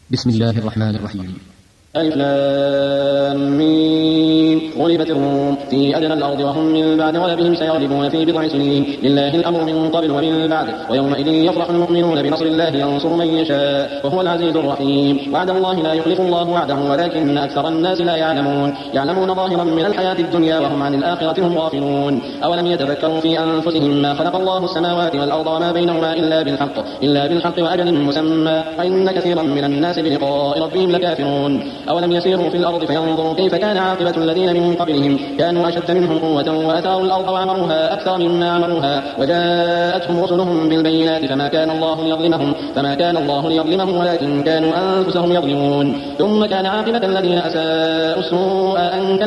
بسم الله الرحمن الرحيم. ألف لام ميم. غلبت الروم في أدنى الأرض وهم من بعد غلبهم سيغلبون في بضع سنين. لله الأمر من قبل ومن بعد. ويومئذ يفرح المؤمنون بنصر الله ينصر من يشاء وهو العزيز الرحيم. وعد الله لا يخلف الله وعده ولكن أكثر الناس لا يعلمون ظاهرا من الحياة الدنيا وهم عن الآخرة هم غافلون. أولم يتفكروا في أنفسهم ما خلق الله السماوات والأرض وما بينهما إلا بالحق وأجل مسمى وإن كثيرا من الناس بلقاء ربهم لكافرون. أولم يسيروا في الأرض فينظروا كيف كان عاقبة الذين من قبلهم كانوا أشد منهم قوة وأثاروا الأرض وعمروها أكثر مما عمروها وجاءتهم رسلهم بالبينات فما كان الله ليظلمهم ولكن كانوا أنفسهم يظلمون. ثم كان عاقبة الذين أساءوا السوء أن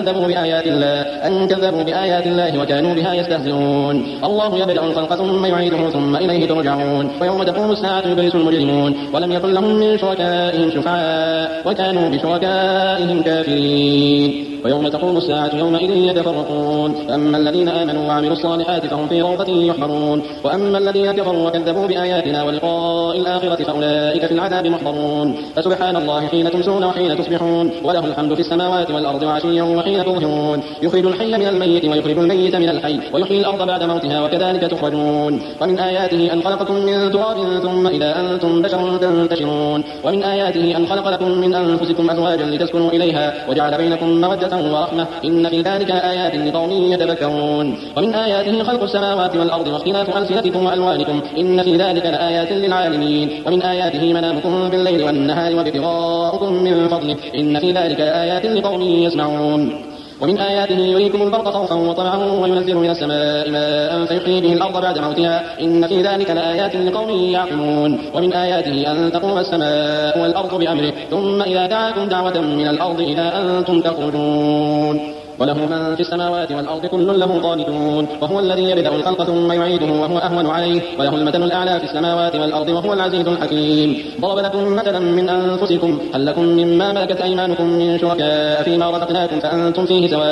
كذبوا بآيات الله وكانوا بها يستهزئون. الله يبدأ الخلق ثم يعيده ثم إليه ترجعون. ويوم تقوم الساعة يبلس المجرمون ولم يكن لهم من شركائهم شفعاء وكانوا بشركائهم كافرين. ويوم تقوم الساعة يومئذ يتفرقون. فأما الذين آمنوا وعملوا الصالحات فهم في روضة يحبرون وأما الذين كفروا وكذبوا بآياتنا ولقاء الآخرة فأولئك في العذاب محضرون. فسبحان الله حين تمسون وحين تصبحون وله الحمد في السماوات والأرض وعشيا وحين تظهرون. يخرج الحي من الميت ويخرج الميت من الحي ويحيي الأرض بعد موتها وكذلك تخرجون. ومن آياته أن خلقكم من تراب ثم إذا أنتم بشر تنتشرون. ومن آياته أن خلق لكم من أنفسكم أزواجا لتسكنوا إليها وجعل بينكم مودة ورحمة إن في ذلك آيات لقوم يتفكرون. ومن آياته خلق السماوات والأرض واختلاف ألسنتكم وألوانكم إن في ذلك لآيات للعالمين. ومن آياته منامكم بالليل والنهار وابتغاؤكم من فضله إن في ذلك آيات لقوم يسمعون. ومن آياته يريكم البرق خوفا وطمعا وينزل من السماء ماء فيحيي به الأرض بعد موتها إن في ذلك لآيات لقوم يعقلون. ومن آياته أن تقوم السماء والأرض بأمره ثم إذا دعاكم دعوة من الأرض إذا أنتم تخرجون. وله من في السماوات والأرض كل له قانتون. وهو الذي يبدأ الخلق ثم يعيده وهو أهون عليه وله المثل الأعلى في السماوات والأرض وهو العزيز الحكيم. ضرب لكم مثلا من أنفسكم هل لكم مما ملكت أيمانكم من شركاء فيما رزقناكم فأنتم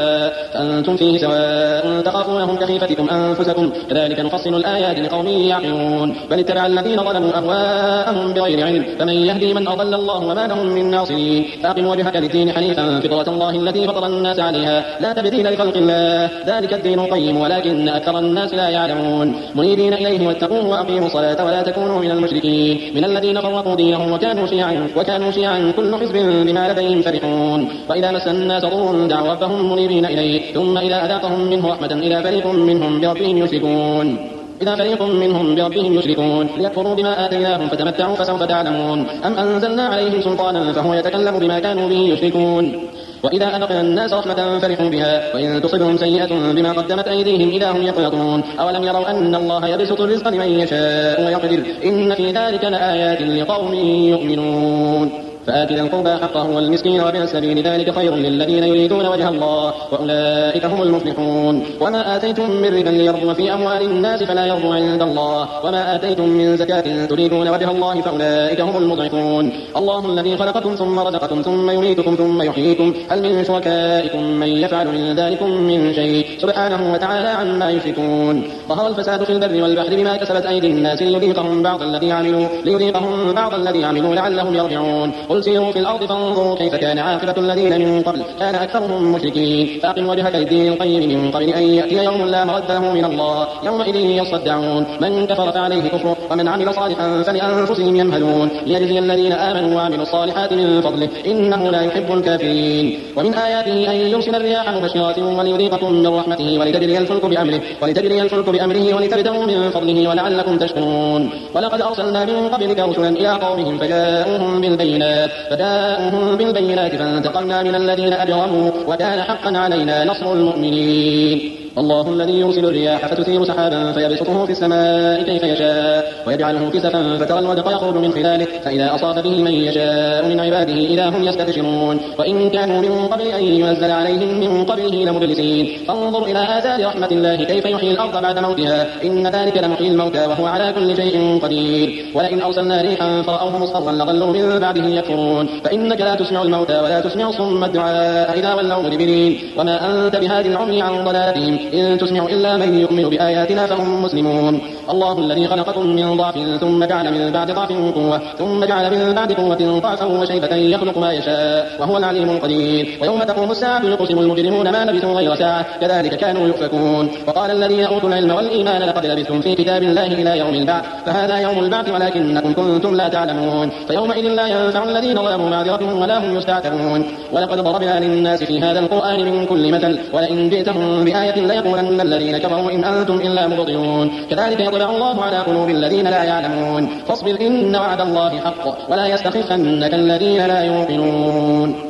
فيه سواء تخافونهم كخيفتكم أنفسكم كذلك نفصل الآيات لقوم يعقلون. بل اتبع الذين ظلموا أهواءهم بغير علم فمن يهدي من أضل الله وما لهم من ناصرين. فأقم وجهك للدين حنيفا فطرة الله التي فطر الناس عليها لا تبديل لخلق الله ذلك الدين القيم ولكن أكثر الناس لا يعلمون. منيبين إليه واتقوه وأقيموا الصلاة ولا تكونوا من المشركين من الذين فرقوا دينهم وكانوا شيعا كل حزب بما لديهم فرحون. وإذا مس الناس ضر دعوا ربهم منيبين إليه ثم إذا أذاقهم منه رحمة إذا فريق منهم بربهم يشركون ليكفروا بما آتيناهم فتمتعوا فسوف تعلمون. أم أنزلنا عليهم سلطانا فهو يتكلم بما كانوا به يشركون. وإذا أذقنا الناس رحمة فرحوا بها وإن تصبهم سيئة بما قدمت أيديهم إذا هم يقنطون. أولم يروا أن الله يبسط الرزق لمن يشاء ويقدر إن في ذلك لآيات لقوم يؤمنون. فآت ذا القربى حقه والمسكين وابن السبيل ذلك خير للذين يريدون وجه الله وأولئك هم المفلحون. وما آتيتم من ربا ليربو في أموال الناس فلا يربو عند الله وما آتيتم من زكاة تريدون وجه الله فأولئك هم المضعفون. الله الذي خلقكم ثم رزقكم ثم يميتكم ثم يحييكم هل من شركائكم من يفعل من ذلكم من شيء سبحانه وتعالى عما يشركون. ظهر الفساد في البر والبحر بما كسبت أيدي الناس ليذيقهم بعض الذي عملوا لعلهم يرجعون. قل سيروا في الأرض فانظروا كيف كان عاقبة الذين من قبل كان أكثرهم مشركين. فأقم وجهك للدين القيم من قبل أن يأتي يوم لا مرد له من الله يومئذ يصدعون. من كفر فعليه كفره ومن عمل صالحا فلأنفسهم يمهدون ليجزي الذين آمنوا وعملوا الصالحات من فضله إنه لا يحب الكافرين. ومن آياته أن يرسل الرياح مبشرات وليذيقكم من رحمته ولتجري الفلك بأمره ولتبتغوا من فضله ولعلكم تشكرون. ولقد أرسلنا من قبلك رسلا إلى قومهم فجاءوهم بالبينات فانتقمنا من الذين أجرموا وكان حقا علينا نصر المؤمنين. الله الذي يرسل الرياح فتثير سحابا فيبسطه في السماء كيف يشاء ويجعله كسفا فترى الودق يخرج من خلاله فإذا أصاب به من يشاء من عباده إذا هم يستبشرون. وإن كانوا من قبل أن ينزل عليهم من قبله لمبلسين. فانظر إلى آثار رحمة الله كيف يحيي الأرض بعد موتها إن ذلك لمحيي الموتى وهو على كل شيء قدير. ولئن أرسلنا ريحا فرأوه مصفرا لظلوا من بعده يكفرون. فإنك لا تسمع الموتى ولا تسمع صم الدعاء إذا ولوا مدبرين. وما أنت بهادي العمي عن ضلالتهم إن تسمع إلا من يؤمن بآياتنا فهم مسلمون. الله الذي خلقكم من ضعف ثم جعل من بعد ضعف قوة ثم جعل من بعد قوة ضعفا وشيبة يخلق ما يشاء وهو العليم القدير ويوم تقوم الساعة يقسم المجرمون ما لبثوا غير ساعة كذلك كانوا يؤفكون وقال الذين أوتوا العلم والإيمان لقد لبثتم في كتاب الله إلى يوم البعث فهذا يوم البعث ولكنكم كنتم لا تعلمون فيومئذ لا ينفع الذين ظلموا معذرتهم ولا هم يستعتبون ولقد ضربنا للناس في هذا القرآن من كل مثل ولئن جئتهم بآية ليقولن الذين كفروا إن أنتم إلا مبطلون كذلك يطبع الله على قلوب الذين لا يعلمون فاصبر إن وعد الله حق ولا يستخفنك الذين لا يوقنون